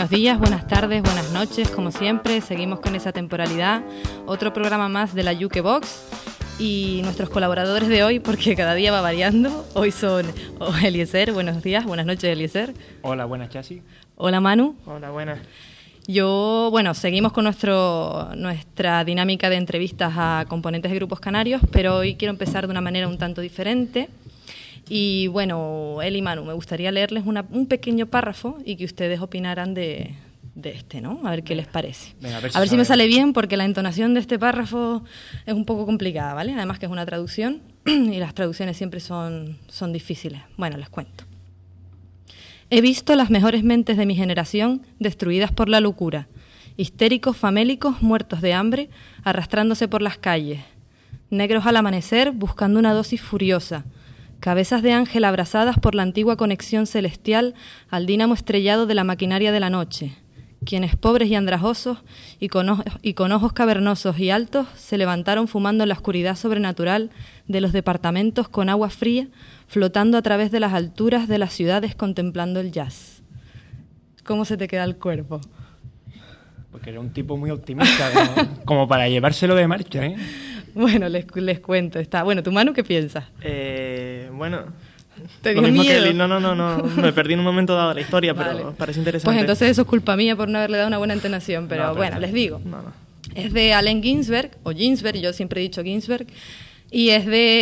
Buenos días, buenas tardes, buenas noches, como siempre, seguimos con esa temporalidad, otro programa más de la Jukebox y nuestros colaboradores de hoy, porque cada día va variando, hoy son Eliezer, buenos días, buenas noches Eliezer. Hola, buenas Chasi. Hola Manu. Hola, buenas. Seguimos con nuestra dinámica de entrevistas a componentes de grupos canarios, pero hoy quiero empezar de una manera un tanto diferente. Y bueno, Eli y Manu, me gustaría leerles un pequeño párrafo y que ustedes opinaran de este, ¿no? A ver qué les parece. Venga, a ver si me sale bien, porque la entonación de este párrafo es un poco complicada, ¿vale? Además que es una traducción y las traducciones siempre son difíciles. Bueno, les cuento. He visto las mejores mentes de mi generación destruidas por la locura, histéricos famélicos muertos de hambre arrastrándose por las calles, negros al amanecer buscando una dosis furiosa, cabezas de ángel abrazadas por la antigua conexión celestial al dínamo estrellado de la maquinaria de la noche, quienes pobres y andrajosos y con ojos cavernosos y altos se levantaron fumando en la oscuridad sobrenatural de los departamentos con agua fría, flotando a través de las alturas de las ciudades contemplando el jazz. ¿Cómo se te queda el cuerpo? Porque era un tipo muy optimista, como para llevárselo de marcha, ¿eh? Bueno, les cuento. Bueno, ¿tu Manu qué piensas? Bueno, ¿te lo dio mismo miedo? que Eli. No, me perdí en un momento dado la historia, Vale. pero parece interesante. Pues entonces eso es culpa mía por no haberle dado una buena entonación, pero No, bueno, les digo. No. Es de Allen Ginsberg, o Ginsberg, yo siempre he dicho Ginsberg, y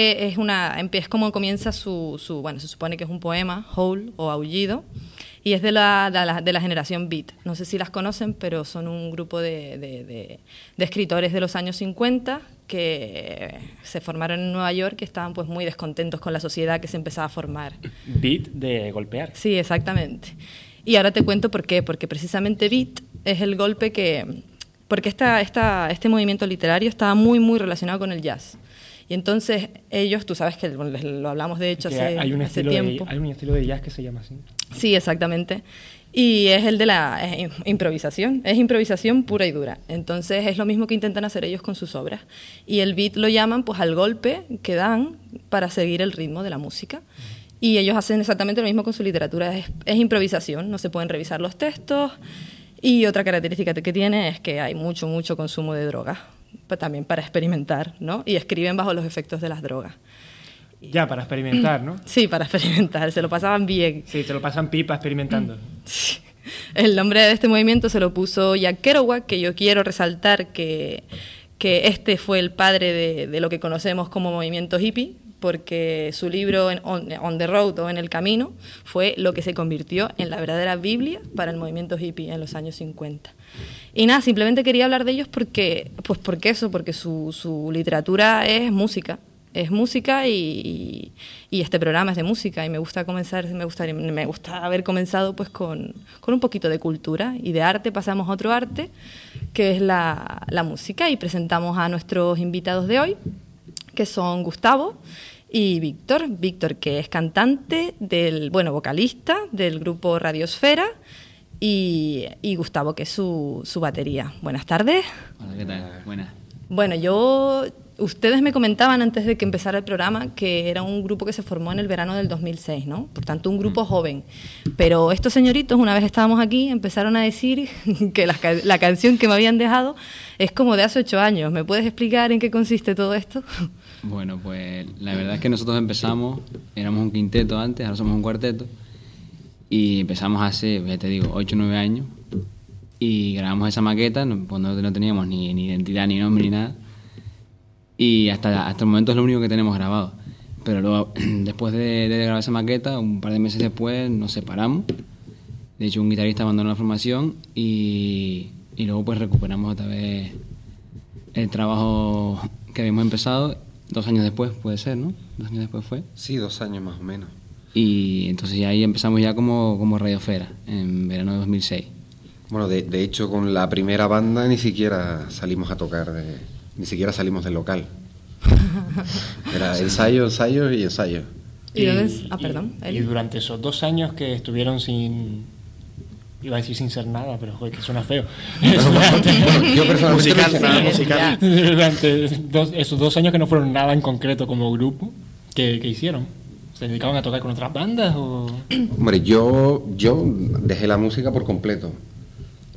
es como comienza bueno, se supone que es un poema, Howl o Aullido, y es de la generación Beat. No sé si las conocen, pero son un grupo de escritores de los años 50 que se formaron en Nueva York, que estaban pues muy descontentos con la sociedad que se empezaba a formar. Beat de golpear. Sí, exactamente. Y ahora te cuento por qué, porque precisamente Beat es el golpe porque este movimiento literario estaba muy, muy relacionado con el jazz. Y entonces ellos, tú sabes que lo hablamos de hecho hace tiempo. Hay un estilo de jazz que se llama así. Sí, exactamente. Y es el de la improvisación, es improvisación pura y dura. Entonces es lo mismo que intentan hacer ellos con sus obras. Y el beat lo llaman pues al golpe que dan para seguir el ritmo de la música. Y ellos hacen exactamente lo mismo con su literatura, es improvisación, no se pueden revisar los textos. Y otra característica que tiene es que hay mucho consumo de drogas, también para experimentar, ¿no? Y escriben bajo los efectos de las drogas. Ya, para experimentar, ¿no? Sí, para experimentar, se lo pasaban bien. Sí, te lo pasan pipa experimentando. Sí. El nombre de este movimiento se lo puso Jack Kerouac, que yo quiero resaltar que este fue el padre de lo que conocemos como movimiento hippie, porque su libro On the Road o En el Camino fue lo que se convirtió en la verdadera Biblia para el movimiento hippie en los años 50. Y nada, simplemente quería hablar de ellos porque su literatura es música y este programa es de música y me gusta haber comenzado pues con un poquito de cultura y de arte. Pasamos a otro arte que es la música y presentamos a nuestros invitados de hoy, que son Gustavo y Víctor, que es cantante vocalista del grupo Radiosfera, y Gustavo, que es su batería. Buenas tardes. Hola, ¿qué tal? Buenas. Bueno, ustedes me comentaban antes de que empezara el programa que era un grupo que se formó en el verano del 2006, ¿no? Por tanto, un grupo joven. Pero estos señoritos, una vez estábamos aquí, empezaron a decir que la canción que me habían dejado es como de hace 8 años. ¿Me puedes explicar en qué consiste todo esto? Bueno, pues la verdad es que nosotros empezamos, éramos un quinteto antes, ahora somos un cuarteto, y empezamos hace, ya te digo, 8 o 9 años, y grabamos esa maqueta, cuando no teníamos ni identidad, ni nombre, ni nada, y hasta el momento es lo único que tenemos grabado. Pero luego, después de grabar esa maqueta, un par de meses después nos separamos. De hecho, un guitarrista abandonó la formación y luego pues recuperamos otra vez el trabajo que habíamos empezado 2 años después, puede ser, ¿no? 2 años después fue. Sí, 2 años más o menos. Y entonces ya ahí empezamos ya como Radiosfera, en verano de 2006. Bueno, de hecho, con la primera banda ni siquiera salimos a tocar, ni siquiera salimos del local. Era ensayo y ensayo. ¿Y dónde es? Perdón. Y durante esos 2 años que estuvieron iba a decir sin ser nada, pero joder, que suena feo. Bueno, yo personalmente musical. Durante esos 2 años que no fueron nada en concreto como grupo, ¿qué hicieron? ¿Se dedicaban a tocar con otras bandas o...? Hombre, yo dejé la música por completo.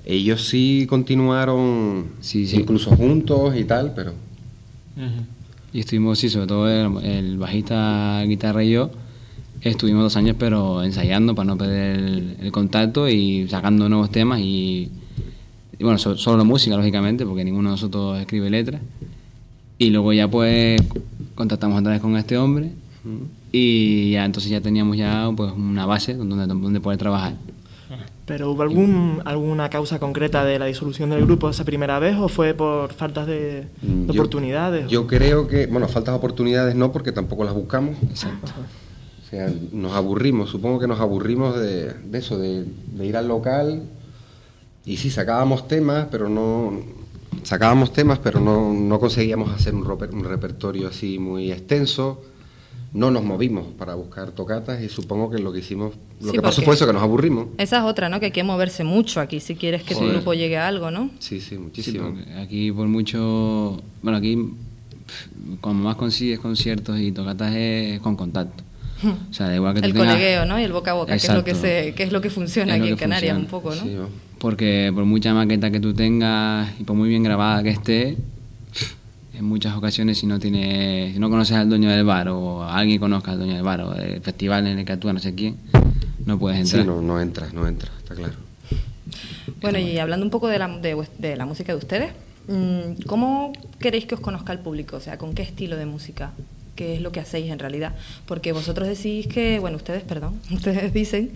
Ellos sí continuaron, Sí. incluso juntos y tal, pero... Ujú. Y estuvimos, sí, sobre todo el bajista, guitarra y yo, estuvimos 2 años pero ensayando para no perder el contacto y sacando nuevos temas y bueno, solo música, lógicamente, porque ninguno de nosotros escribe letras. Y luego ya pues contactamos otra vez con este hombre y ya entonces ya teníamos ya pues una base donde poder trabajar. ¿Pero hubo alguna causa concreta de la disolución del grupo esa primera vez o fue por faltas de oportunidades? Yo creo que, bueno, faltas de oportunidades no, porque tampoco las buscamos. Exacto. O sea, nos aburrimos, supongo que nos aburrimos de eso, de ir al local y sí, sacábamos temas, pero no conseguíamos hacer un repertorio así muy extenso. No nos movimos para buscar tocatas y supongo que lo que hicimos, lo Sí, que pasó porque fue eso, que nos aburrimos. Esa es otra, ¿no? Que hay que moverse mucho aquí si quieres que tu Joder. grupo llegue a algo, ¿no? Sí, Sí, muchísimo. porque aquí por mucho... Bueno, aquí como más consigues conciertos y tocatas es con contacto. O sea, da igual que tú El tengas... colegueo, ¿no? Y el boca a boca, Exacto. que es lo que funciona Es lo aquí en que Canarias funciona. un poco, ¿no? Sí, ¿no? Porque por mucha maqueta que tú tengas y por muy bien grabada que esté, en muchas ocasiones si no conoces al dueño del bar o a alguien que conozca al dueño del bar o del festival en el que actúa no sé quién, no puedes entrar. Sí, no entra, está claro. Bueno, y hablando un poco de la música de ustedes, ¿cómo queréis que os conozca el público? O sea, ¿con qué estilo de música? ¿Qué es lo que hacéis en realidad? Porque vosotros decís que, bueno, ustedes dicen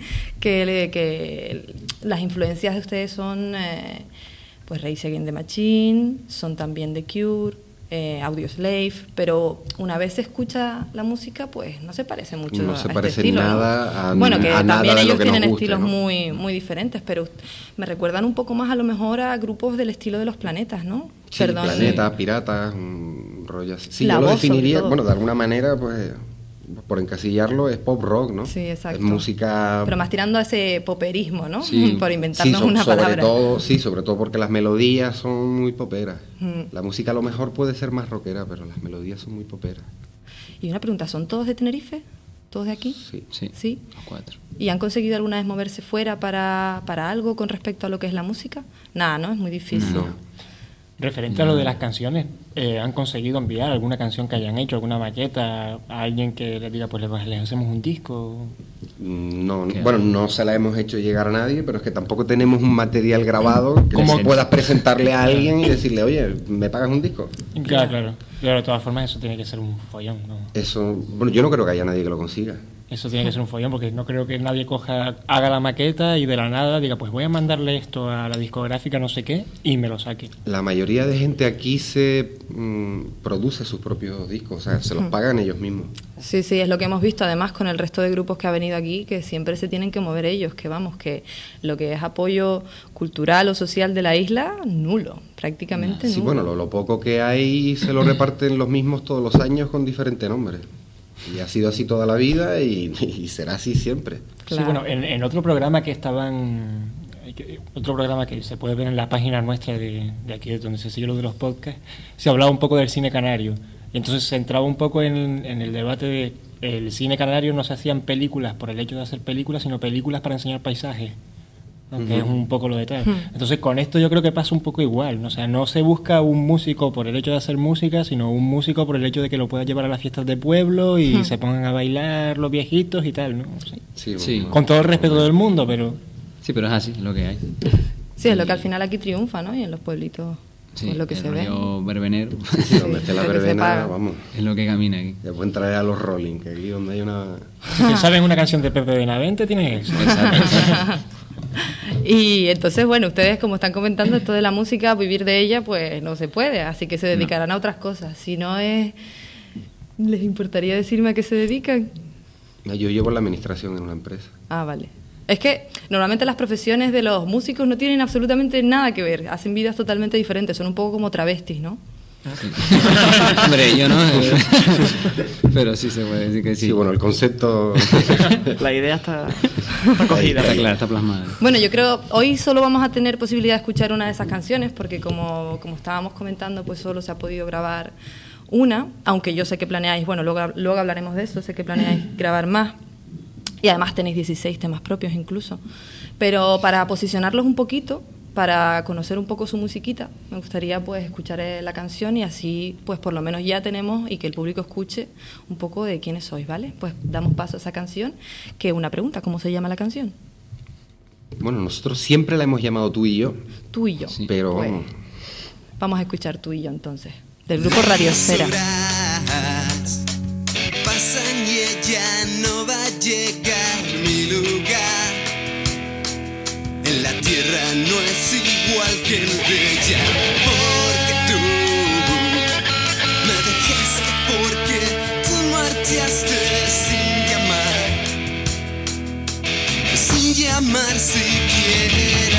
que las influencias de ustedes son, pues, Rage Against the Machine, son también The Cure, Audioslave, pero una vez se escucha la música, pues no se parece mucho No a se este parece estilo, ¿no? nada Bueno, que a nada también de lo ellos que nos tienen guste, estilos ¿no? muy, muy diferentes, pero me recuerdan un poco más a lo mejor a grupos del estilo de Los Planetas, ¿no? Sí, Perdón. Planetas, piratas, un rollo así. Sí, La yo lo voz, sobre definiría, todo. bueno, de alguna manera, pues, por encasillarlo, es pop rock, ¿no? Sí, exacto. Es música... Pero más tirando a ese poperismo, ¿no? Sí. Por inventarnos Sí, una palabra. sobre todo porque las melodías son muy poperas. Mm. La música a lo mejor puede ser más rockera, pero las melodías son muy poperas. Y una pregunta, ¿son todos de Tenerife? ¿Todos de aquí? Sí. Sí, ¿Sí? los 4. ¿Y han conseguido alguna vez moverse fuera para algo con respecto a lo que es la música? Nada, ¿no? Es muy difícil. No. Referente a lo de las canciones, ¿han conseguido enviar alguna canción que hayan hecho, alguna maqueta a alguien que les diga, pues les hacemos un disco? No, ¿Qué? bueno, no se la hemos hecho llegar a nadie, pero es que tampoco tenemos un material grabado que ¿Cómo? puedas presentarle a alguien y decirle, oye, ¿me pagas un disco? Claro. De todas formas eso tiene que ser un follón, ¿no? Eso, bueno, yo no creo que haya nadie que lo consiga. Eso tiene que ser un follón porque no creo que nadie haga la maqueta y de la nada diga, pues voy a mandarle esto a la discográfica no sé qué y me lo saque. La mayoría de gente aquí se produce sus propios discos, o sea, se los pagan ellos mismos. Sí, sí, es lo que hemos visto además con el resto de grupos que ha venido aquí, que siempre se tienen que mover ellos, que vamos, que lo que es apoyo cultural o social de la isla, nulo, prácticamente Sí, nulo. bueno, lo poco que hay se lo reparten los mismos todos los años con diferentes nombres. Y ha sido así toda la vida y será así siempre. Claro. Sí, bueno, en otro programa otro programa que se puede ver en la página nuestra de aquí, de donde se sigue lo de los podcasts, se hablaba un poco del cine canario. Y entonces se entraba un poco en el debate de el cine canario no se hacían películas por el hecho de hacer películas, sino películas para enseñar paisajes, ¿no? Que es un poco lo de tal. Entonces con esto yo creo que pasa un poco igual, ¿no? O sea, no se busca un músico por el hecho de hacer música, sino un músico por el hecho de que lo pueda llevar a las fiestas de pueblo y se pongan a bailar los viejitos y tal, ¿no? Sí. Sí. Bueno, Con todo el respeto del mundo, pero... Sí, pero es así, es lo que hay. Sí, es lo que al final aquí triunfa, ¿no? Y en los pueblitos Sí, es lo que el se ve. rollo verbenero sí, donde esté la lo que se verbena, paga. vamos. es lo que camina aquí. Después entraré a los Rolling, que aquí donde hay una... Si sabes una canción de Pepe Benavente, tienes eso. Y entonces, bueno, ustedes como están comentando esto de la música, vivir de ella, pues no se puede, así que se dedicarán a otras cosas. Si no es... ¿Les importaría decirme a qué se dedican? Yo llevo la administración en una empresa. Ah, vale. Es que normalmente las profesiones de los músicos no tienen absolutamente nada que ver, hacen vidas totalmente diferentes, son un poco como travestis, ¿no? Sí. Hombre, yo no, pero sí se puede decir que sí. Sí, bueno, el concepto... La idea está cogida. Está clara, está plasmada. Bueno, yo creo hoy solo vamos a tener posibilidad de escuchar una de esas canciones porque como estábamos comentando, pues solo se ha podido grabar una, aunque yo sé que planeáis, bueno, luego hablaremos de eso, sé que planeáis grabar más y además tenéis 16 temas propios incluso. Pero para posicionarlos un poquito, para conocer un poco su musiquita. Me gustaría pues escuchar la canción y así pues por lo menos ya tenemos y que el público escuche un poco de quiénes sois, ¿vale? Pues damos paso a esa canción, que una pregunta, ¿cómo se llama la canción? Bueno, nosotros siempre la hemos llamado Tú y Yo. Tú y Yo. Sí. Pero Pues, vamos a escuchar Tú y Yo entonces, del grupo Radiosfera. Horas pasan y ella no va a llegar. Mi lugar en la tierra no es igual que el de ella. Porque tú me dejaste, porque tú marchaste sin llamar siquiera.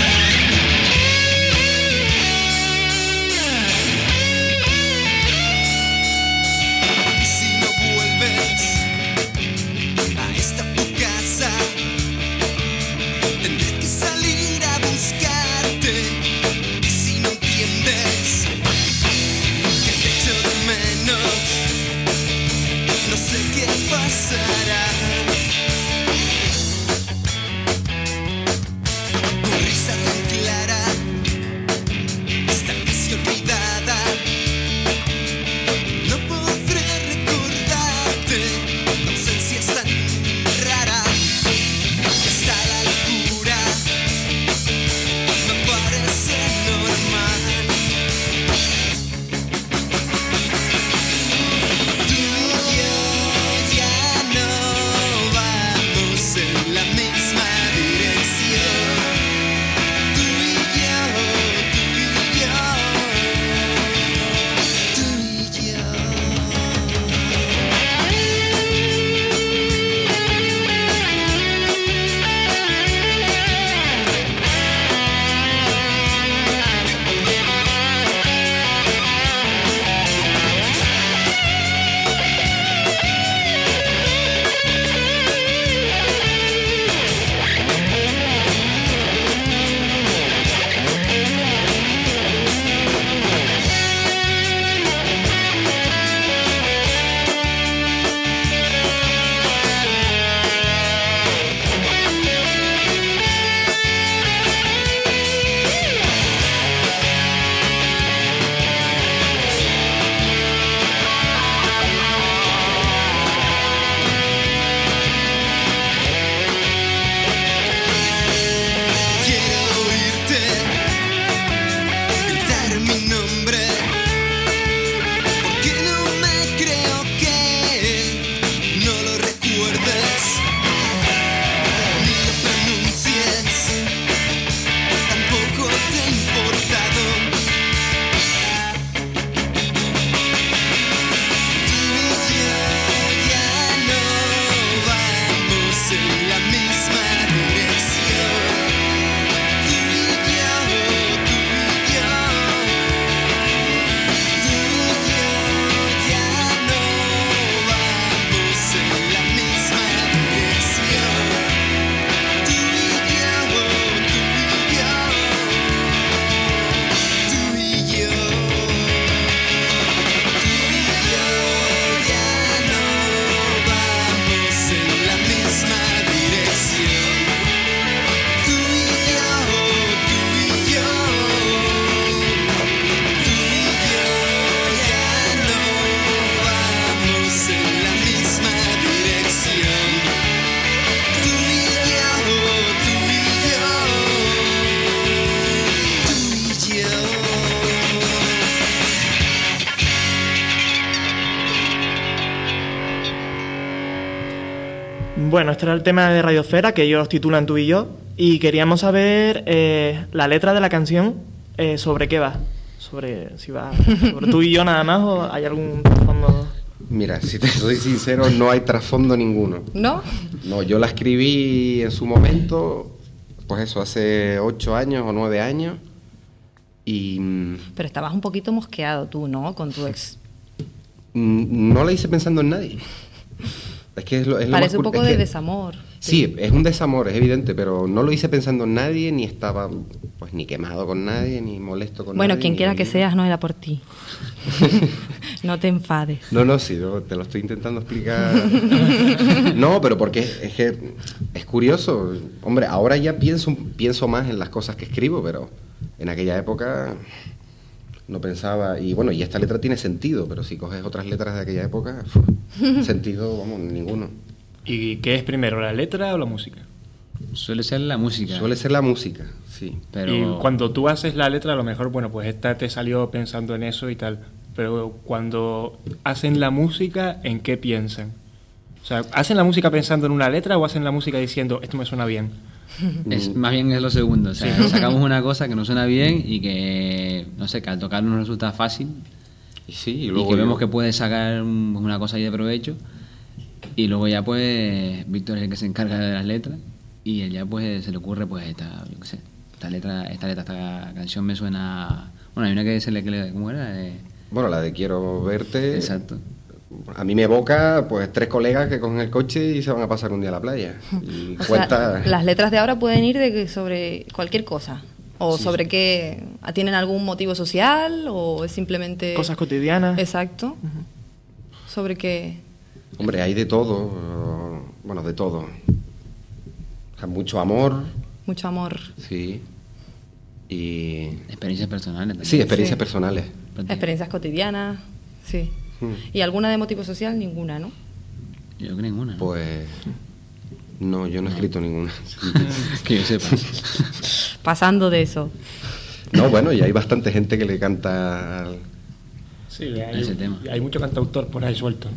Bueno, este era el tema de Radiosfera, que ellos titulan Tú y Yo, y queríamos saber la letra de la canción, sobre qué va. Sobre si va sobre Tú y Yo nada más, o hay algún trasfondo. Mira, si te soy sincero, no hay trasfondo ninguno. ¿No? No, yo la escribí en su momento, pues eso, hace 8 años o 9 años, y Pero estabas un poquito mosqueado tú, ¿no? Con tu ex. no la hice pensando en nadie. Es que es lo Parece más un poco es de que, desamor. Sí, es un desamor, es evidente, pero no lo hice pensando en nadie, ni estaba pues ni quemado con nadie, ni molesto con nadie. Bueno, quien quiera que ni- seas no era por ti. No te enfades. No, sí, te lo estoy intentando explicar. No, pero porque es que es curioso. Hombre, ahora ya pienso más en las cosas que escribo, pero en aquella época no pensaba, y bueno, y esta letra tiene sentido, pero si coges otras letras de aquella época, sentido, vamos, ninguno. ¿Y qué es primero, la letra o la música? Suele ser la música. Suele ser la música, sí. Pero Y cuando tú haces la letra, a lo mejor, bueno, pues esta te salió pensando en eso y tal. Pero cuando hacen la música, ¿en qué piensan? O sea, ¿hacen la música pensando en una letra o hacen la música diciendo, esto me suena bien? más bien es lo segundo. O sea, sacamos una cosa que nos suena bien y que, no sé, que al tocarlo nos resulta fácil. Y sí, y Y luego que vemos que puede sacar una cosa ahí de provecho. Y luego ya pues Víctor es el que se encarga de las letras y él ya pues se le ocurre pues yo qué sé, esta canción me suena, bueno, hay una que se le ¿cómo era? bueno, la de Quiero verte. Exacto. A mí me evoca pues 3 colegas que cogen el coche y se van a pasar un día a la playa. Y O cuenta... sea, las letras de ahora pueden ir sobre cualquier cosa. O Sí, sobre sí. qué. ¿Tienen algún motivo social? ¿O es simplemente. Cosas cotidianas. Exacto. Sobre qué. Hombre, hay de todo, bueno, de todo. O sea, mucho amor, Mucho amor. sí. Y... Experiencias personales también. Sí, experiencias Sí. personales. Experiencias cotidianas. Sí. Hmm. ¿Y alguna de motivo social? Ninguna, ¿no? Yo creo que ninguna. ¿no? Pues... No, yo no he escrito ninguna. Que yo sepa. Pasando de eso. No, bueno, y hay bastante gente que le canta... Sí, Ese tema. hay mucho cantautor por ahí suelto.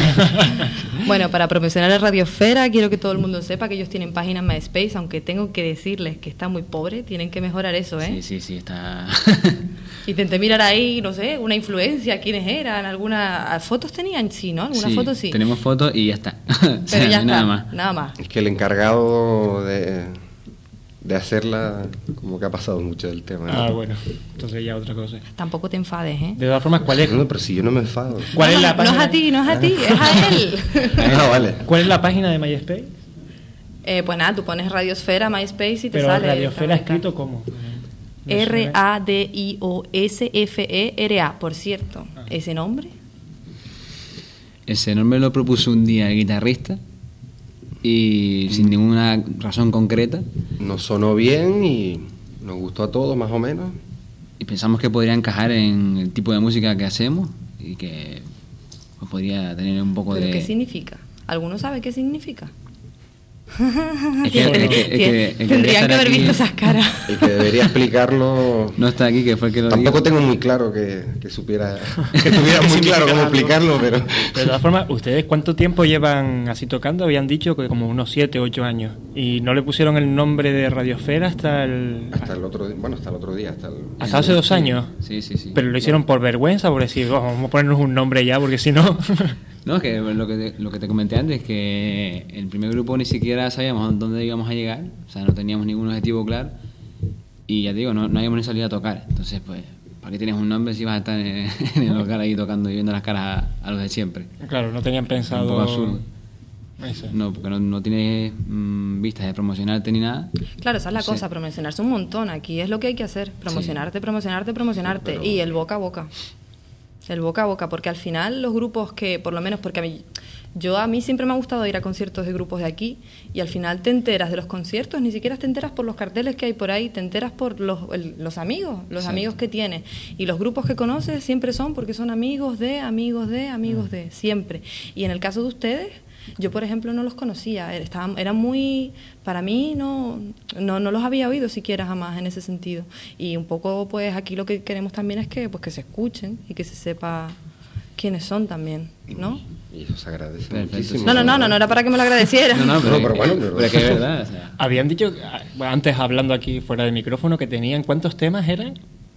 Bueno, para promocionar a Radiosfera, quiero que todo el mundo sepa que ellos tienen página en MySpace, aunque tengo que decirles que está muy pobre, tienen que mejorar eso, ¿eh? Sí, está... Intenté mirar ahí, no sé, una influencia, quiénes eran, alguna... ¿Fotos tenían? Sí, ¿no? Algunas fotos sí. Tenemos fotos y ya está. O Pero sea, ya no hay está, nada más. Es que el encargado de hacerla, como que ha pasado mucho del tema. Ah, bueno, entonces ya otra cosa. Tampoco te enfades, ¿eh? De todas formas, ¿cuál es No, pero si yo no me enfado. ¿Cuál es No, la no página? es a ti, no es a ti, es a él. Ah, vale. ¿Cuál es la página de MySpace? Pues nada, tú pones Radiosfera, MySpace y te Pero sale. Radiosfera escrito ¿cómo? Me suena. Radiosfera, por cierto. ¿Ese nombre? Ese nombre lo propuso un día el guitarrista y sin ninguna razón concreta Nos sonó bien y nos gustó a todos, más o menos. y pensamos que podría encajar en el tipo de música que hacemos y que pues, podría tener un poco ¿Pero de... qué significa? ¿Alguno sabe qué significa? Es que- el que Tendrían estar que haber aquí- visto esas caras. El que debería explicarlo... No está aquí, que fue el que lo Tampoco dijo. tengo muy claro que supiera... Que tuviera muy claro cómo explicarlo, pero... De todas formas, ¿ustedes cuánto tiempo llevan así tocando? Habían dicho que como unos 7 o 8 años. ¿Y no le pusieron el nombre de Radiosfera hasta el... Hasta el otro día, bueno, hasta el otro día, hasta el... hasta hace 2 años? Sí. Pero lo hicieron por vergüenza, por decir, "Oh, vamos a ponernos un nombre ya, porque si no... No, es que lo que te comenté antes, que el primer grupo ni siquiera sabíamos a dónde íbamos a llegar, o sea, no teníamos ningún objetivo claro, y ya te digo, no habíamos ni salido a tocar. Entonces, pues, ¿para qué tienes un nombre si vas a estar en el local ahí tocando y viendo las caras a los de siempre? Claro, no tenían pensado... Un poco absurdo. Eso. No, porque no tienes vistas de promocionarte ni nada. Claro, esa es la Sí. cosa, promocionarse un montón. Aquí es lo que hay que hacer, promocionarte. Pero- Y el boca a boca. El boca a boca, porque al final los grupos que, por lo menos porque a mí siempre me ha gustado ir a conciertos de grupos de aquí y al final te enteras de los conciertos, ni siquiera te enteras por los carteles que hay por ahí, te enteras por los amigos, los Exacto. amigos que tienes. Y los grupos que conoces siempre son porque son amigos de, siempre. Y en el caso de ustedes, yo por ejemplo no los conocía, eran muy, para mí no los había oído siquiera jamás en ese sentido. Y un poco pues aquí lo que queremos también es que se escuchen y que se sepa quiénes son también, ¿no? Y eso se agradece Perfecto, muchísimo. No era para que me lo agradeciera. No, pero bueno, pero es que es verdad. O sea, Habían dicho, antes hablando aquí fuera del micrófono, que tenían, ¿cuántos temas eran?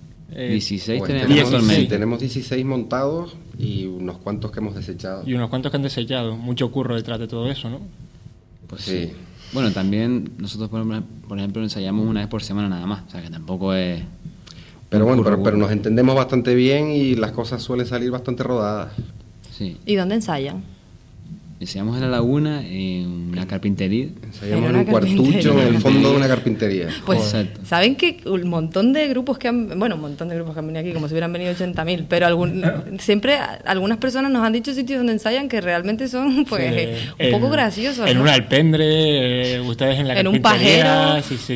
16 Pues tenemos 16. actualmente. tenemos 16 montados y unos cuantos que hemos desechado. Y unos cuantos que han desechado. Mucho curro detrás de todo eso, ¿no? Pues Sí. sí. Bueno, también nosotros, por ejemplo, ensayamos una vez por semana nada más. O sea, que tampoco es... Pero bueno, curro, pero nos entendemos bastante bien y las cosas suelen salir bastante rodadas. Sí. ¿Y dónde ensayan? Ensayamos en la laguna, en una carpintería. Ensayamos En en una un cuartucho en el carpintería. fondo de una carpintería. Pues, Exacto. ¿saben que un montón de grupos que han venido aquí, como si hubieran venido 80.000, pero siempre algunas personas nos han dicho sitios donde ensayan que realmente son, pues, Sí, un poco graciosos, En ¿no? un alpendre, ustedes en la En un carpintería. pajero. Sí.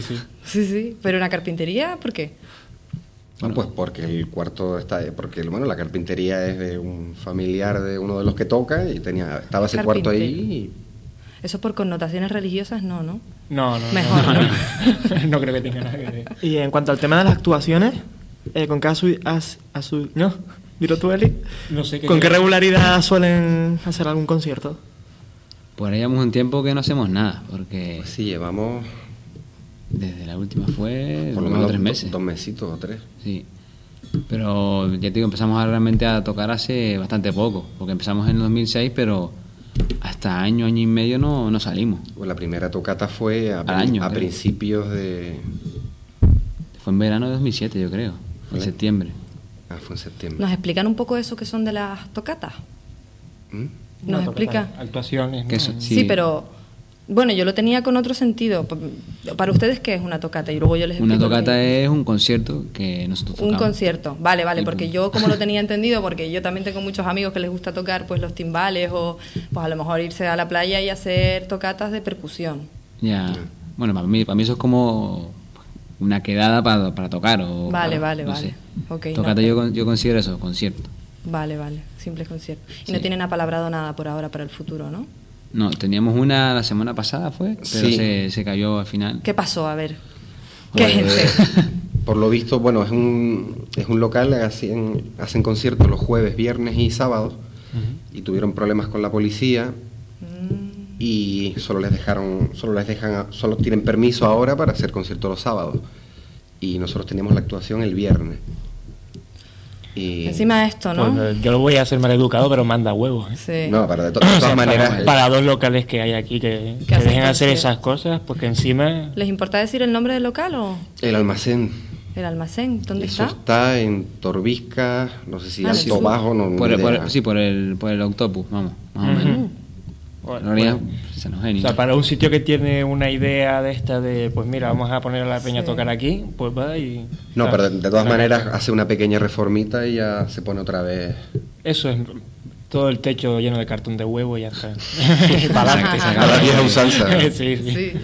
Sí, sí. Pero una carpintería, ¿por qué? Bueno, pues porque el cuarto está, porque bueno, la carpintería es de un familiar de uno de los que toca y estaba ese cuarto ahí. Y... Eso por connotaciones religiosas, no, ¿no? No, Mejor, no, ¿no? no. No creo que tenga nada que ver. Y en cuanto al tema de las actuaciones, ¿con qué no? ¿Dirò tú, Eli? No sé ¿Con qué regularidad suelen hacer algún concierto? Por ahí llevamos un tiempo que no hacemos nada, porque Pues sí, llevamos desde la última fue por lo unos menos 3 meses. 2 mesitos o 3. Sí. Pero ya te digo, empezamos realmente a tocar hace bastante poco, porque empezamos en el 2006, pero hasta año y medio no salimos. Pues la primera tocata fue a creo. principios de... Fue en verano de 2007, yo creo, en ¿Vale? septiembre. Fue en septiembre. ¿Nos explican un poco eso que son de las tocatas? ¿Mm? ¿Nos explica? Actuaciones. Que ¿no? eso- Sí, pero bueno, yo lo tenía con otro sentido. Para ustedes, ¿qué es una tocata? Y luego yo les Una explico tocata qué es un concierto que nosotros tocamos. un concierto. Vale, Y porque punto. yo como lo tenía entendido, porque yo también tengo muchos amigos que les gusta tocar pues los timbales o pues a lo mejor irse a la playa y hacer tocatas de percusión. Ya. Bueno, para mí eso es como una quedada para tocar. O Vale, para- vale, no vale. sé. Ok, Tocata no. yo considero eso, concierto. Vale, simples conciertos. Y no Sí. tienen apalabrado nada por ahora para el futuro, ¿no? No, teníamos una la semana pasada, pero Sí. se cayó al final. ¿Qué pasó? A ver. Pues, ¿Qué gente? por lo visto, bueno, es un local, hacen conciertos los jueves, viernes y sábados, y tuvieron problemas con la policía y solo tienen permiso ahora para hacer conciertos los sábados. Y nosotros teníamos la actuación el viernes. Y Encima de esto, ¿no? Pues, yo lo voy a hacer mal educado, pero manda huevos. ¿eh? Sí. no, de O todas sea, maneras, para 2 locales que hay aquí que Que hacen dejen hacer conciertos. esas cosas, porque encima ¿Les importa decir el nombre del local o el almacén, el almacén? ¿Dónde eso está? está en Torbisca, no sé si Ah, en el alto o sur. bajo, no, ni Por idea. por el Octopus, vamos, más o Ujú. menos. bueno, En realidad, bueno. se nos genio. O sea, para un sitio que tiene una idea de esta de, pues mira, vamos a poner a la peña a Sí. tocar aquí, pues va y... No, o sea, pero de todas o sea, maneras hace una pequeña reformita y ya se pone otra vez. Eso es todo el techo lleno de cartón de huevo y ya está. Para adelante. A la vieja usanza. Sí, sí. Sí.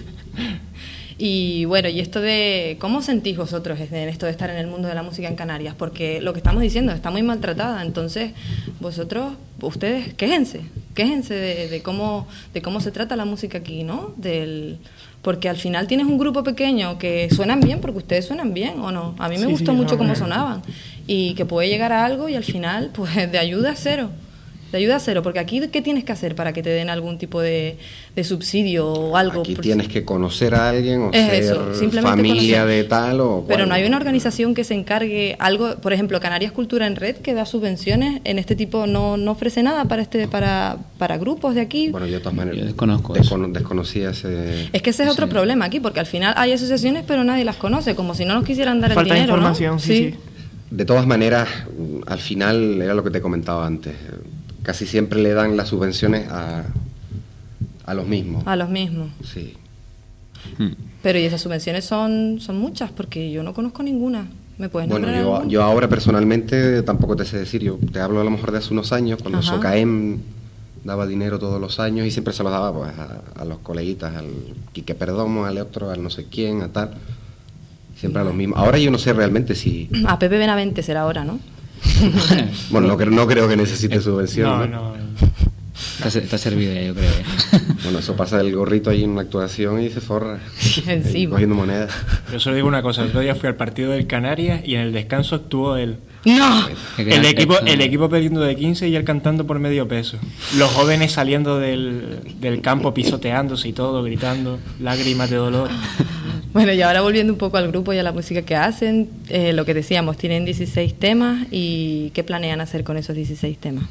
Y bueno, y esto de, ¿cómo sentís vosotros en esto de estar en el mundo de la música en Canarias? Porque lo que estamos diciendo está muy maltratada, entonces vosotros, ustedes, quéjense de cómo se trata la música aquí, ¿no? Porque al final tienes un grupo pequeño que suenan bien, porque ustedes suenan bien, ¿o no? A mí me Sí, gustó sí, mucho suenan cómo bien. sonaban, y que puede llegar a algo y al final, pues de ayuda cero. De ayuda cero, porque aquí, ¿qué tienes que hacer para que te den algún tipo de subsidio o algo? Aquí Por tienes que conocer a alguien o Es ser eso, simplemente familia conocer. de tal o Pero cual. no hay una organización que se encargue algo, por ejemplo, Canarias Cultura en Red, que da subvenciones en este tipo, no ofrece nada para grupos de aquí. Bueno, yo de todas maneras Yo desconozco eso. desconocía ese... Es que ese es otro problema aquí, porque al final hay asociaciones, pero nadie las conoce, como si no nos quisieran dar Falta el dinero, información, ¿no? sí. De todas maneras, al final era lo que te comentaba antes. Casi siempre le dan las subvenciones a los mismos. A los mismos. Sí. Pero y esas subvenciones son muchas, porque yo no conozco ninguna. ¿Me puedes Bueno, nombrar alguna? yo ahora personalmente tampoco te sé decir. Yo te hablo a lo mejor de hace unos años, cuando Ajá. Socaem daba dinero todos los años y siempre se los daba pues, a los coleguitas, al Quique Perdomo, al otro, al no sé quién, a tal. Siempre a los mismos. Ahora yo no sé realmente si... A Pepe Benavente será ahora, ¿no? Bueno, no creo que necesite subvención. No. Está servido ya, yo creo. Bueno, eso pasa del gorrito ahí en una actuación y se forra. Encima. Cogiendo monedas. Yo solo digo una cosa, el otro día fui al partido del Canarias y en el descanso actuó él. ¡No! El equipo perdiendo de 15 y él cantando por medio peso. Los jóvenes saliendo del campo pisoteándose y todo, gritando, lágrimas de dolor. Bueno, y ahora volviendo un poco al grupo y a la música que hacen, lo que decíamos, tienen 16 temas y ¿qué planean hacer con esos 16 temas?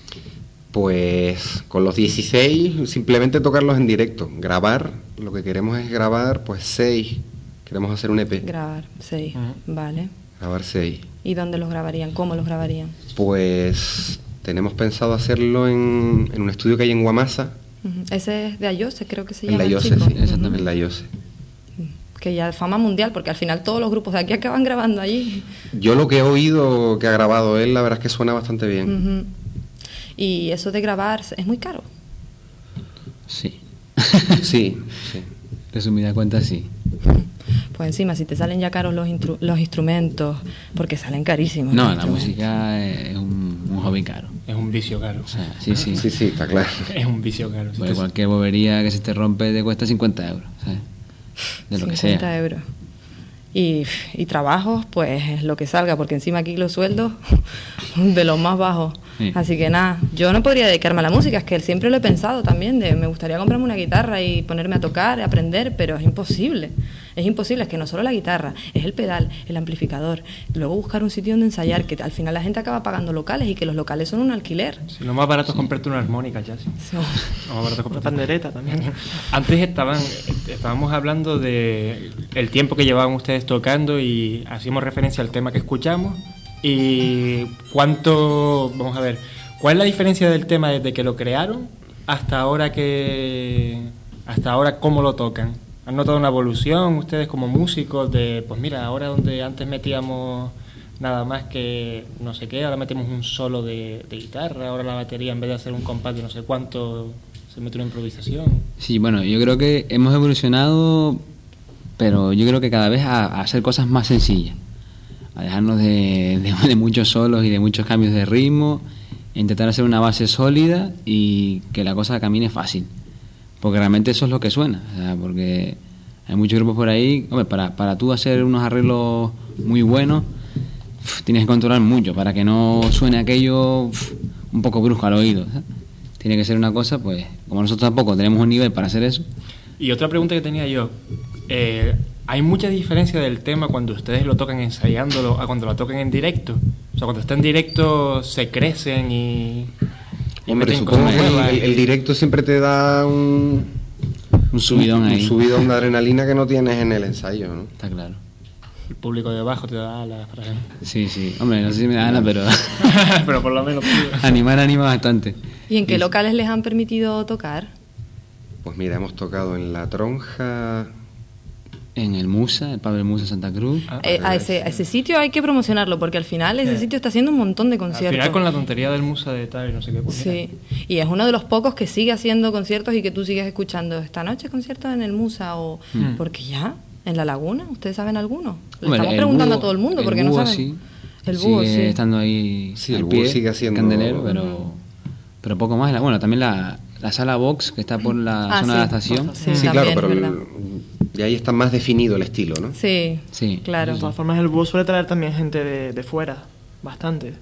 Pues con los 16 simplemente tocarlos en directo, grabar, lo que queremos es grabar pues 6, queremos hacer un EP, Grabar 6, vale. grabar 6. ¿Y dónde los grabarían? ¿Cómo los grabarían? Pues tenemos pensado hacerlo en un estudio que hay en Guamasa, Ujú. Ese es de Ayose, creo que se en llama la el Iose, chico. sí, Ujú. exactamente, en la Iose. Que ya fama mundial, porque al final todos los grupos de aquí acaban grabando allí. Yo lo que he oído que ha grabado él, la verdad es que suena bastante bien. Ujú. Y eso de grabar es muy caro. Sí. Sí, sí. Resumida cuenta, sí. pues encima si te salen ya caros los instrumentos, porque salen carísimos. No, los la instrumentos. música es un hobby caro. Es un vicio caro. O sea, sí. Sí, está claro. Es un vicio caro. Porque Entonces, cualquier bobería que se te rompe te cuesta 50 euros, ¿sabes? De lo que 50 sea. euros. Y trabajos, pues es lo que salga, porque encima aquí los sueldos de los más bajos. Sí. Así que nada, yo no podría dedicarme a la música, es que siempre lo he pensado también, me gustaría comprarme una guitarra y ponerme a tocar, a aprender, pero es imposible. Es imposible, es que no solo la guitarra, es el pedal, el amplificador, luego buscar un sitio donde ensayar, que al final la gente acaba pagando locales y que los locales son un alquiler. si lo más barato es comprarte una armónica, ya sí. No. Lo más barato es Una comprarte pandereta también. Antes estábamos hablando de el tiempo que llevaban ustedes tocando y hacíamos referencia al tema que escuchamos y vamos a ver, ¿cuál es la diferencia del tema desde que lo crearon hasta ahora cómo lo tocan? ¿Han notado una evolución ustedes como músicos de, pues mira, ahora donde antes metíamos nada más que no sé qué, ahora metemos un solo de guitarra, ahora la batería en vez de hacer un compás de no sé cuánto se mete una improvisación? Sí, bueno, yo creo que hemos evolucionado, pero yo creo que cada vez a hacer cosas más sencillas, a dejarnos de muchos solos y de muchos cambios de ritmo, e intentar hacer una base sólida y que la cosa camine fácil, porque realmente eso es lo que suena, o sea, porque hay muchos grupos por ahí, hombre, para tú hacer unos arreglos muy buenos, tienes que controlar mucho para que no suene aquello un poco brusco al oído, ¿sabes? Tiene que ser una cosa, pues, como nosotros tampoco tenemos un nivel para hacer eso. Y otra pregunta que tenía yo, ¿hay mucha diferencia del tema cuando ustedes lo tocan ensayándolo a cuando lo tocan en directo? O sea, cuando está en directo se crecen y Hombre, meten supongo cosas que nuevas. el directo siempre te da un subidón ahí. Un subidón de adrenalina que no tienes en el ensayo, ¿no? Está claro. El público de abajo te da alas, por ejemplo. Sí. Hombre, no sé si me da ganas, pero Pero por lo menos... anima bastante. ¿Y en qué locales les han permitido tocar? Pues mira, hemos tocado en La Tronja. En el Musa, el Pablo Musa Santa Cruz. A ese sitio hay que promocionarlo, porque al final ese sitio está haciendo un montón de Al conciertos. final con la tontería del Musa de tal y no sé qué. Pues Sí, y es uno de los pocos que sigue haciendo conciertos y que tú sigues escuchando. Esta noche conciertos en el Musa o... Porque ya, en La Laguna, ¿ustedes saben alguno? Le Hombre, estamos el preguntando búho- a todo el mundo el porque no búho saben. sí. El búho, Sigue sí. estando ahí Sí, al el pie, búho sigue haciendo- candelero, pero poco más. Bueno, también la sala Vox, que está por la zona de la estación. Sí, Sí, también, claro, pero es verdad. y ahí está más definido el estilo, ¿no? Sí, Sí. claro. De todas formas, el búho suele traer también gente de fuera, bastante.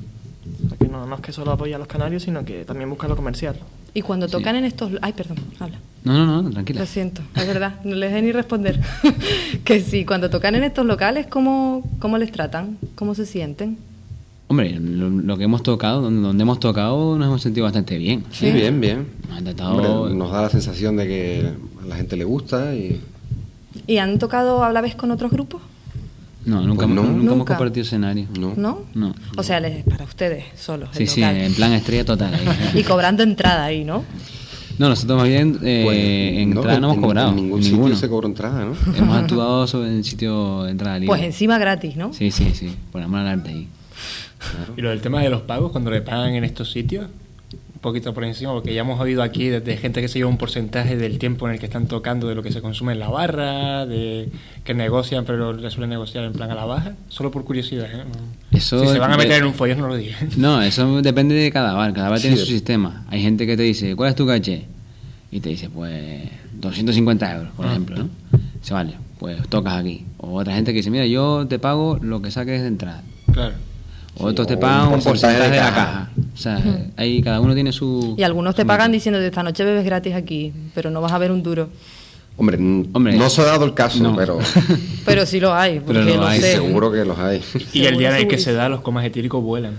O sea, que no es que solo apoya a los canarios, sino que también busca lo comercial. Y cuando tocan en estos... Ay, perdón, habla. No, tranquila. Lo siento, es verdad, no les dé ni responder. Que sí, cuando tocan en estos locales, ¿cómo les tratan? ¿Cómo se sienten? Hombre, lo que hemos tocado, donde hemos tocado, nos hemos sentido bastante bien. Sí, bien. Nos han tratado... Hombre, nos da la sensación de que a la gente le gusta y... ¿Y han tocado a la vez con otros grupos? No, nunca, Pues no. nunca hemos Nunca. compartido escenario. No. ¿No? No. O sea, para ustedes solos, el Sí, local. en plan estrella total. Ahí. Y cobrando entrada ahí, ¿no? No, nosotros más bien Pues, entrada no hemos cobrado. En ningún ninguno. sitio se cobra entrada, ¿no? Hemos actuado sobre el sitio de entrada libre. Pues encima gratis, ¿no? Sí, por amor al arte ahí. Y lo del tema de los pagos, cuando le pagan en estos sitios, un poquito por encima, porque ya hemos oído aquí de gente que se lleva un porcentaje del tiempo en el que están tocando, de lo que se consume en la barra, de que negocian, pero le suelen negociar en plan a la baja, solo por curiosidad, ¿eh? No. Eso Si se van a meter de- en un follón, no lo digan. No, eso depende de cada bar. Cada bar Sí, tiene su sistema. Hay gente que te dice, ¿cuál es tu caché? Y te dice, pues 250 euros, por ejemplo, ¿no? Dice, vale, pues tocas aquí. O otra gente que dice, mira, yo te pago lo que saques de entrada. Claro. O otros o te un pagan un porcentaje porcentaje de de la caja. caja. O sea, ahí cada uno tiene su... Y algunos te su pagan método. diciendo, esta noche bebes gratis aquí, pero no vas a ver un duro. Hombre, Hombre, no se ha dado el caso, no. pero Pero sí lo hay, porque Pero lo lo hay, sé. seguro que los hay. Y el día en el que segurísimo. se da, los comas etíricos vuelan.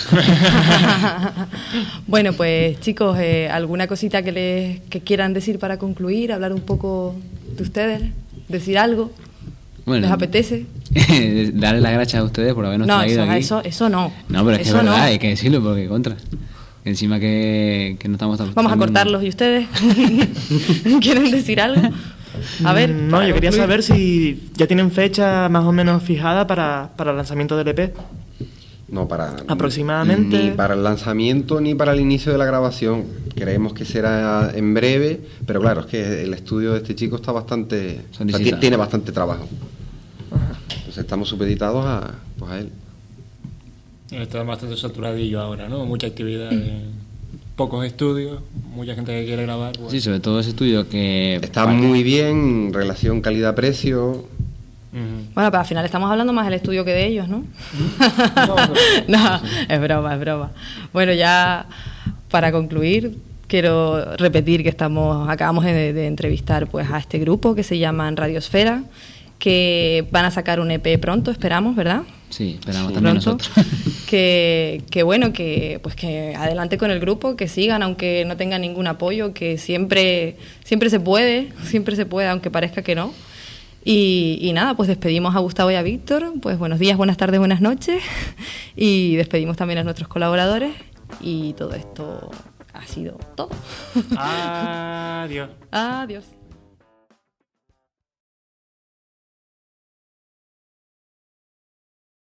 Bueno, pues chicos, ¿alguna cosita que quieran decir para concluir? Hablar un poco de ustedes, decir algo. Bueno, ¿Les apetece? darle las gracias a ustedes por habernos No, traído aquí. eso no. No, pero es que es Eso verdad, no. hay que decirlo porque contra. Encima que no estamos tan... Vamos a cortarlos. ¿Y ustedes? ¿Quieren decir algo? A ver. No, para yo quería concluir. saber si ya tienen fecha más o menos fijada para el lanzamiento del EP. No, para... Aproximadamente. Ni para el lanzamiento ni para el inicio de la grabación. Creemos que será en breve, pero claro, es que el estudio de este chico está bastante... o sea, tiene bastante trabajo. Entonces estamos supeditados a él. Está bastante saturadillo ahora, ¿no? Mucha actividad, pocos estudios, mucha gente que quiere grabar. Bueno. Sí, sobre todo ese estudio que... Está muy bien, relación calidad-precio. Bueno, pero al final estamos hablando más del estudio que de ellos, ¿no? No, es broma. Bueno, ya para concluir, quiero repetir que acabamos de entrevistar pues a este grupo que se llama Radiosfera, que van a sacar un EP pronto, esperamos, ¿verdad? Sí, esperamos también pronto. nosotros. Que bueno, que adelante con el grupo, que sigan aunque no tengan ningún apoyo, que siempre se puede, aunque parezca que no. Y nada, pues despedimos a Gustavo y a Víctor, pues buenos días, buenas tardes, buenas noches, y despedimos también a nuestros colaboradores, y todo esto ha sido todo. Adiós. Adiós.